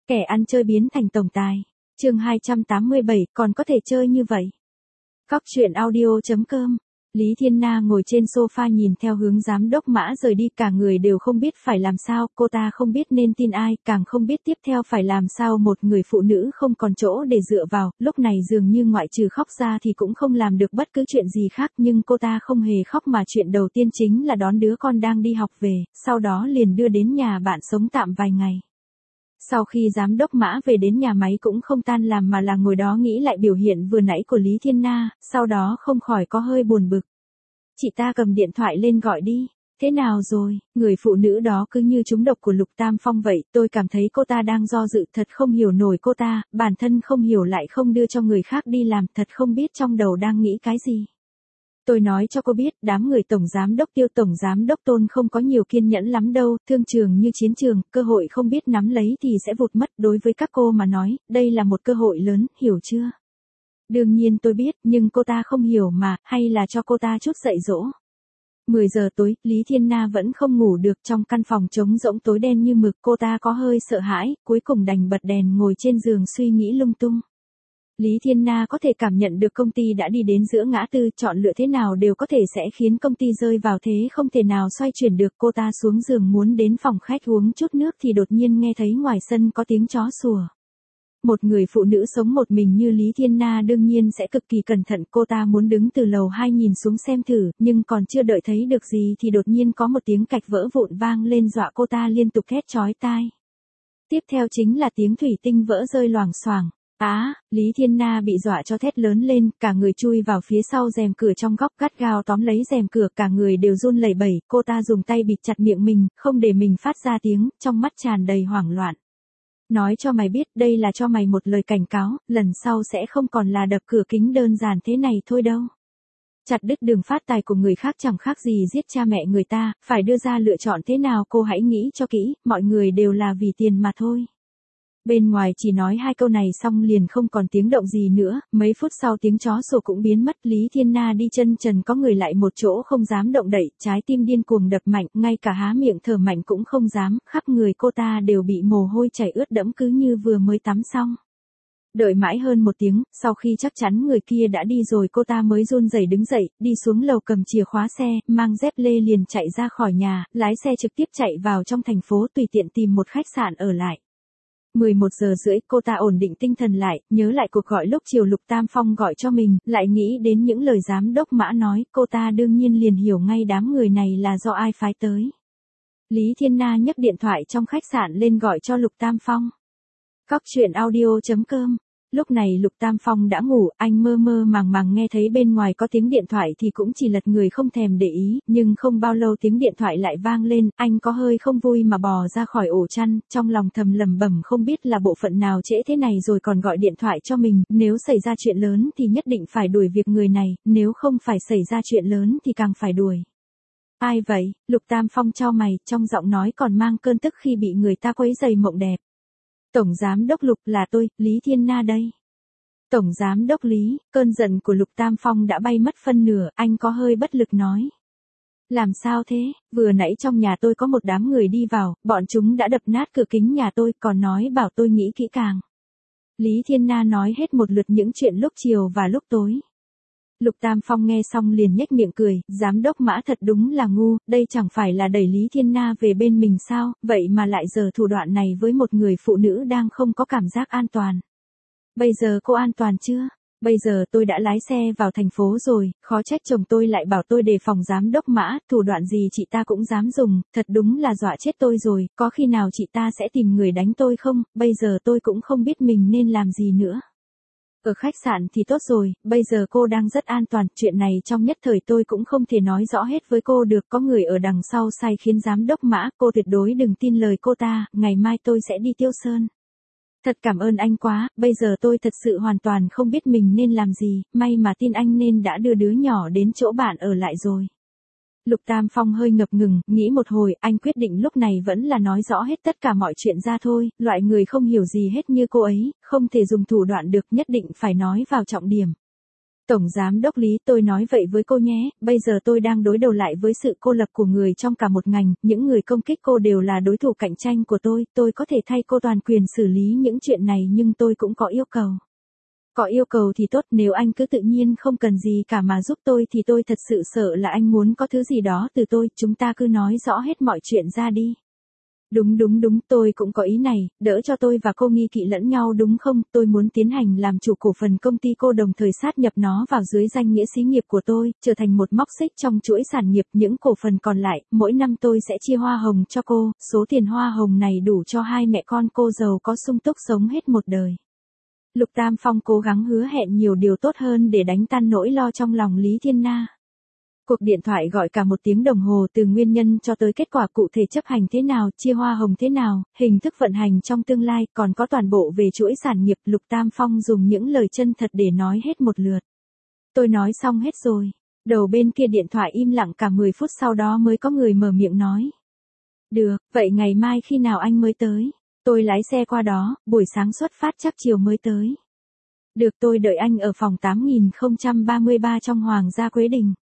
Kẻ ăn chơi biến thành tổng tài. Chương 287, còn có thể chơi như vậy. Cóc truyện audio.com. Lý Thiên Na ngồi trên sofa nhìn theo hướng giám đốc Mã rời đi, cả người đều không biết phải làm sao, cô ta không biết nên tin ai, càng không biết tiếp theo phải làm sao. Một người phụ nữ không còn chỗ để dựa vào, lúc này dường như ngoại trừ khóc ra thì cũng không làm được bất cứ chuyện gì khác, nhưng cô ta không hề khóc mà chuyện đầu tiên chính là đón đứa con đang đi học về, sau đó liền đưa đến nhà bạn sống tạm vài ngày. Sau khi giám đốc Mã về đến nhà máy cũng không tan làm mà là ngồi đó nghĩ lại biểu hiện vừa nãy của Lý Thiên Na, sau đó không khỏi có hơi buồn bực. Chị ta cầm điện thoại lên gọi đi. Thế nào rồi? Người phụ nữ đó cứ như trúng độc của Lục Tam Phong vậy, tôi cảm thấy cô ta đang do dự, thật không hiểu nổi cô ta, bản thân không hiểu lại không đưa cho người khác đi làm, thật không biết trong đầu đang nghĩ cái gì. Tôi nói cho cô biết, đám người tổng giám đốc Tiêu, tổng giám đốc Tôn không có nhiều kiên nhẫn lắm đâu, thương trường như chiến trường, cơ hội không biết nắm lấy thì sẽ vụt mất, đối với các cô mà nói, đây là một cơ hội lớn, hiểu chưa? Đương nhiên tôi biết, nhưng cô ta không hiểu mà, hay là cho cô ta chút dạy dỗ. 10 giờ tối, Lý Thiên Na vẫn không ngủ được, trong căn phòng trống rỗng tối đen như mực, cô ta có hơi sợ hãi, cuối cùng đành bật đèn ngồi trên giường suy nghĩ lung tung. Lý Thiên Na có thể cảm nhận được công ty đã đi đến giữa ngã tư, chọn lựa thế nào đều có thể sẽ khiến công ty rơi vào thế không thể nào xoay chuyển được. Cô ta xuống giường muốn đến phòng khách uống chút nước thì đột nhiên nghe thấy ngoài sân có tiếng chó sủa. Một người phụ nữ sống một mình như Lý Thiên Na đương nhiên sẽ cực kỳ cẩn thận, cô ta muốn đứng từ lầu 2 nhìn xuống xem thử, nhưng còn chưa đợi thấy được gì thì đột nhiên có một tiếng cạch vỡ vụn vang lên dọa cô ta liên tục thét chói tai. Tiếp theo chính là tiếng thủy tinh vỡ rơi loảng xoảng. Lý Thiên Na bị dọa cho thét lớn lên, cả người chui vào phía sau rèm cửa trong góc, gắt gao tóm lấy rèm cửa, cả người đều run lẩy bẩy, cô ta dùng tay bịt chặt miệng mình, không để mình phát ra tiếng, trong mắt tràn đầy hoảng loạn. Nói cho mày biết, đây là cho mày một lời cảnh cáo, lần sau sẽ không còn là đập cửa kính đơn giản thế này thôi đâu. Chặt đứt đường phát tài của người khác chẳng khác gì giết cha mẹ người ta, phải đưa ra lựa chọn thế nào cô hãy nghĩ cho kỹ, mọi người đều là vì tiền mà thôi. Bên ngoài chỉ nói hai câu này xong liền không còn tiếng động gì nữa, mấy phút sau tiếng chó sủa cũng biến mất. Lý Thiên Na đi chân trần có người lại một chỗ không dám động đậy, trái tim điên cuồng đập mạnh, ngay cả há miệng thở mạnh cũng không dám, khắp người cô ta đều bị mồ hôi chảy ướt đẫm cứ như vừa mới tắm xong. Đợi mãi hơn một tiếng, sau khi chắc chắn người kia đã đi rồi cô ta mới run rẩy đứng dậy, đi xuống lầu cầm chìa khóa xe, mang dép lê liền chạy ra khỏi nhà, lái xe trực tiếp chạy vào trong thành phố tùy tiện tìm một khách sạn ở lại. 11 giờ rưỡi cô ta ổn định tinh thần lại, nhớ lại cuộc gọi lúc chiều Lục Tam Phong gọi cho mình, lại nghĩ đến những lời giám đốc Mã nói, cô ta đương nhiên liền hiểu ngay đám người này là do ai phái tới. Lý Thiên Na nhấc điện thoại trong khách sạn lên gọi cho Lục Tam Phong. Cóc truyện audio.com. Lúc này Lục Tam Phong đã ngủ, anh mơ mơ màng màng nghe thấy bên ngoài có tiếng điện thoại thì cũng chỉ lật người không thèm để ý, nhưng không bao lâu tiếng điện thoại lại vang lên, anh có hơi không vui mà bò ra khỏi ổ chăn, trong lòng thầm lẩm bẩm không biết là bộ phận nào trễ thế này rồi còn gọi điện thoại cho mình, nếu xảy ra chuyện lớn thì nhất định phải đuổi việc người này, nếu không phải xảy ra chuyện lớn thì càng phải đuổi. Ai vậy? Lục Tam Phong chau mày, trong giọng nói còn mang cơn tức khi bị người ta quấy rầy mộng đẹp. Tổng giám đốc Lục, là tôi, Lý Thiên Na đây. Tổng giám đốc Lý, cơn giận của Lục Tam Phong đã bay mất phân nửa, anh có hơi bất lực nói. Làm sao thế, vừa nãy trong nhà tôi có một đám người đi vào, bọn chúng đã đập nát cửa kính nhà tôi, còn nói bảo tôi nghĩ kỹ càng. Lý Thiên Na nói hết một lượt những chuyện lúc chiều và lúc tối. Lục Tam Phong nghe xong liền nhếch miệng cười, giám đốc Mã thật đúng là ngu, đây chẳng phải là đẩy Lý Thiên Na về bên mình sao, vậy mà lại giở thủ đoạn này với một người phụ nữ đang không có cảm giác an toàn. Bây giờ cô an toàn chưa? Bây giờ tôi đã lái xe vào thành phố rồi, khó trách chồng tôi lại bảo tôi đề phòng giám đốc Mã, thủ đoạn gì chị ta cũng dám dùng, thật đúng là dọa chết tôi rồi, có khi nào chị ta sẽ tìm người đánh tôi không, bây giờ tôi cũng không biết mình nên làm gì nữa. Ở khách sạn thì tốt rồi, bây giờ cô đang rất an toàn, chuyện này trong nhất thời tôi cũng không thể nói rõ hết với cô được, có người ở đằng sau sai khiến giám đốc Mã, cô tuyệt đối đừng tin lời cô ta, ngày mai tôi sẽ đi Tiêu Sơn. Thật cảm ơn anh quá, bây giờ tôi thật sự hoàn toàn không biết mình nên làm gì, may mà tin anh nên đã đưa đứa nhỏ đến chỗ bạn ở lại rồi. Lục Tam Phong hơi ngập ngừng, nghĩ một hồi, anh quyết định lúc này vẫn là nói rõ hết tất cả mọi chuyện ra thôi, loại người không hiểu gì hết như cô ấy, không thể dùng thủ đoạn được, nhất định phải nói vào trọng điểm. Tổng giám đốc Lý, tôi nói vậy với cô nhé, bây giờ tôi đang đối đầu lại với sự cô lập của người trong cả một ngành, những người công kích cô đều là đối thủ cạnh tranh của tôi có thể thay cô toàn quyền xử lý những chuyện này nhưng tôi cũng có yêu cầu. Có yêu cầu thì tốt, nếu anh cứ tự nhiên không cần gì cả mà giúp tôi thì tôi thật sự sợ là anh muốn có thứ gì đó từ tôi, chúng ta cứ nói rõ hết mọi chuyện ra đi. Đúng, tôi cũng có ý này, đỡ cho tôi và cô nghi kỵ lẫn nhau đúng không, tôi muốn tiến hành làm chủ cổ phần công ty cô đồng thời sát nhập nó vào dưới danh nghĩa xí nghiệp của tôi, trở thành một móc xích trong chuỗi sản nghiệp, những cổ phần còn lại, mỗi năm tôi sẽ chia hoa hồng cho cô, số tiền hoa hồng này đủ cho hai mẹ con cô giàu có sung túc sống hết một đời. Lục Tam Phong cố gắng hứa hẹn nhiều điều tốt hơn để đánh tan nỗi lo trong lòng Lý Thiên Na. Cuộc điện thoại gọi cả 1 tiếng đồng hồ, từ nguyên nhân cho tới kết quả cụ thể chấp hành thế nào, chia hoa hồng thế nào, hình thức vận hành trong tương lai, còn có toàn bộ về chuỗi sản nghiệp. Lục Tam Phong dùng những lời chân thật để nói hết một lượt. Tôi nói xong hết rồi. Đầu bên kia điện thoại im lặng cả 10 phút sau đó mới có người mở miệng nói. Được, vậy ngày mai khi nào anh mới tới? Tôi lái xe qua đó, buổi sáng xuất phát chắc chiều mới tới. Được, tôi đợi anh ở phòng 8033 trong Hoàng gia Quế Đình.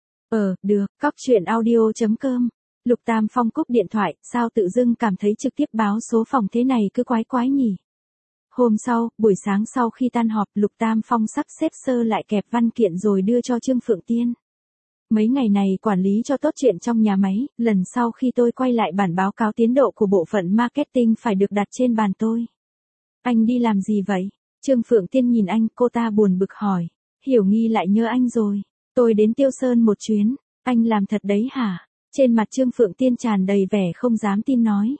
Được, cóc truyện audio.com. Lục Tam Phong cúp điện thoại, sao tự dưng cảm thấy trực tiếp báo số phòng thế này cứ quái quái nhỉ? Hôm sau, buổi sáng sau khi tan họp, Lục Tam Phong sắp xếp sơ lại kẹp văn kiện rồi đưa cho Trương Phượng Tiên. Mấy ngày này quản lý cho tốt chuyện trong nhà máy, lần sau khi tôi quay lại bản báo cáo tiến độ của bộ phận marketing phải được đặt trên bàn tôi. Anh đi làm gì vậy? Trương Phượng Tiên nhìn anh, cô ta buồn bực hỏi. Hiểu Nghi lại nhớ anh rồi. Tôi đến Tiêu Sơn một chuyến, anh làm thật đấy hả? Trên mặt Trương Phượng Tiên tràn đầy vẻ không dám tin nói.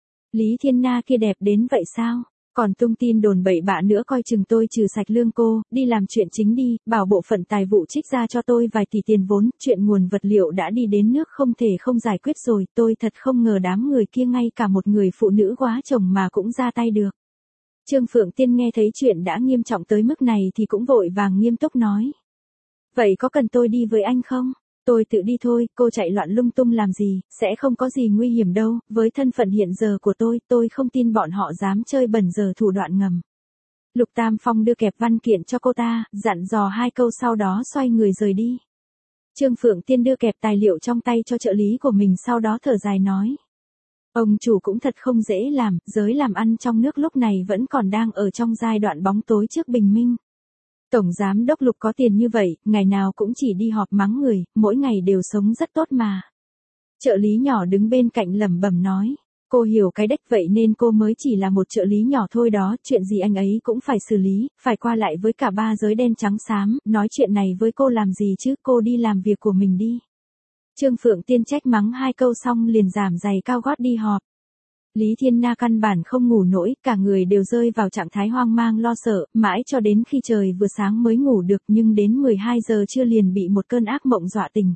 Lý Thiên Na kia đẹp đến vậy sao? Còn tung tin đồn bậy bạ nữa, coi chừng tôi trừ sạch lương cô, đi làm chuyện chính đi, bảo bộ phận tài vụ trích ra cho tôi vài tỷ tiền vốn, chuyện nguồn vật liệu đã đi đến nước không thể không giải quyết rồi, tôi thật không ngờ đám người kia ngay cả một người phụ nữ quá chồng mà cũng ra tay được. Trương Phượng Tiên nghe thấy chuyện đã nghiêm trọng tới mức này thì cũng vội vàng nghiêm túc nói. Vậy có cần tôi đi với anh không? Tôi tự đi thôi, cô chạy loạn lung tung làm gì, sẽ không có gì nguy hiểm đâu, với thân phận hiện giờ của tôi không tin bọn họ dám chơi bẩn giờ thủ đoạn ngầm. Lục Tam Phong đưa kẹp văn kiện cho cô ta, dặn dò 2 câu sau đó xoay người rời đi. Trương Phượng Tiên đưa kẹp tài liệu trong tay cho trợ lý của mình sau đó thở dài nói. Ông chủ cũng thật không dễ làm, giới làm ăn trong nước lúc này vẫn còn đang ở trong giai đoạn bóng tối trước bình minh. Tổng giám đốc Lục có tiền như vậy, ngày nào cũng chỉ đi họp mắng người, mỗi ngày đều sống rất tốt mà. Trợ lý nhỏ đứng bên cạnh lẩm bẩm nói, cô hiểu cái đếch vậy nên cô mới chỉ là một trợ lý nhỏ thôi đó, chuyện gì anh ấy cũng phải xử lý, phải qua lại với cả 3 giới đen trắng xám, nói chuyện này với cô làm gì chứ, cô đi làm việc của mình đi. Trương Phượng Tiên trách mắng 2 câu xong liền giảm giày cao gót đi họp. Lý Thiên Na căn bản không ngủ nổi, cả người đều rơi vào trạng thái hoang mang lo sợ, mãi cho đến khi trời vừa sáng mới ngủ được nhưng đến 12 giờ trưa liền bị một cơn ác mộng dọa tỉnh.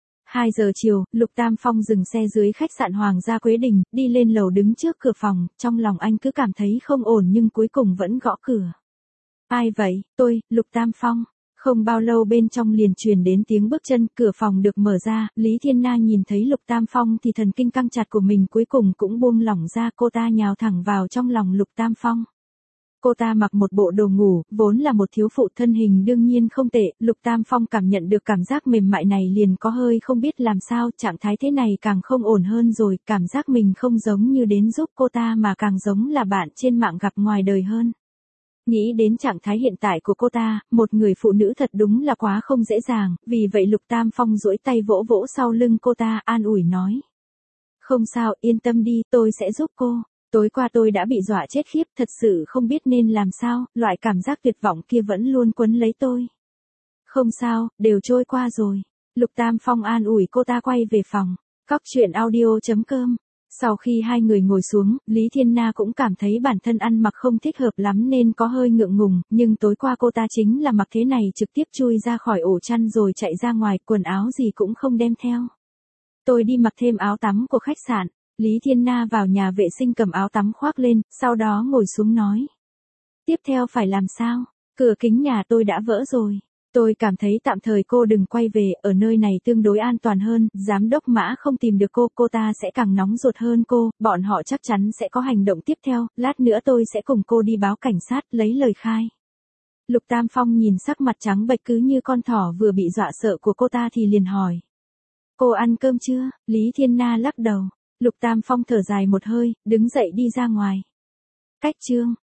2 giờ chiều, Lục Tam Phong dừng xe dưới khách sạn Hoàng gia Quế Đình, đi lên lầu đứng trước cửa phòng, trong lòng anh cứ cảm thấy không ổn nhưng cuối cùng vẫn gõ cửa. Ai vậy? Tôi, Lục Tam Phong. Không bao lâu bên trong liền truyền đến tiếng bước chân, cửa phòng được mở ra, Lý Thiên Na nhìn thấy Lục Tam Phong thì thần kinh căng chặt của mình cuối cùng cũng buông lỏng ra, cô ta nhào thẳng vào trong lòng Lục Tam Phong. Cô ta mặc một bộ đồ ngủ, vốn là một thiếu phụ thân hình đương nhiên không tệ, Lục Tam Phong cảm nhận được cảm giác mềm mại này liền có hơi không biết làm sao, trạng thái thế này càng không ổn hơn rồi, cảm giác mình không giống như đến giúp cô ta mà càng giống là bạn trên mạng gặp ngoài đời hơn. Nghĩ đến trạng thái hiện tại của cô ta, một người phụ nữ thật đúng là quá không dễ dàng, vì vậy Lục Tam Phong duỗi tay vỗ vỗ sau lưng cô ta, an ủi nói. Không sao, yên tâm đi, tôi sẽ giúp cô. Tối qua tôi đã bị dọa chết khiếp, thật sự không biết nên làm sao, loại cảm giác tuyệt vọng kia vẫn luôn quấn lấy tôi. Không sao, đều trôi qua rồi. Lục Tam Phong an ủi cô ta quay về phòng. Cóc truyện audio.com. Sau khi hai người ngồi xuống, Lý Thiên Na cũng cảm thấy bản thân ăn mặc không thích hợp lắm nên có hơi ngượng ngùng, nhưng tối qua cô ta chính là mặc thế này trực tiếp chui ra khỏi ổ chăn rồi chạy ra ngoài, quần áo gì cũng không đem theo. Tôi đi mặc thêm áo tắm của khách sạn. Lý Thiên Na vào nhà vệ sinh cầm áo tắm khoác lên, sau đó ngồi xuống nói. Tiếp theo phải làm sao? Cửa kính nhà tôi đã vỡ rồi. Tôi cảm thấy tạm thời cô đừng quay về, ở nơi này tương đối an toàn hơn, giám đốc Mã không tìm được cô ta sẽ càng nóng ruột hơn cô, bọn họ chắc chắn sẽ có hành động tiếp theo, lát nữa tôi sẽ cùng cô đi báo cảnh sát, lấy lời khai. Lục Tam Phong nhìn sắc mặt trắng bệch cứ như con thỏ vừa bị dọa sợ của cô ta thì liền hỏi. Cô ăn cơm chưa? Lý Thiên Na lắc đầu. Lục Tam Phong thở dài một hơi, đứng dậy đi ra ngoài. Cách chương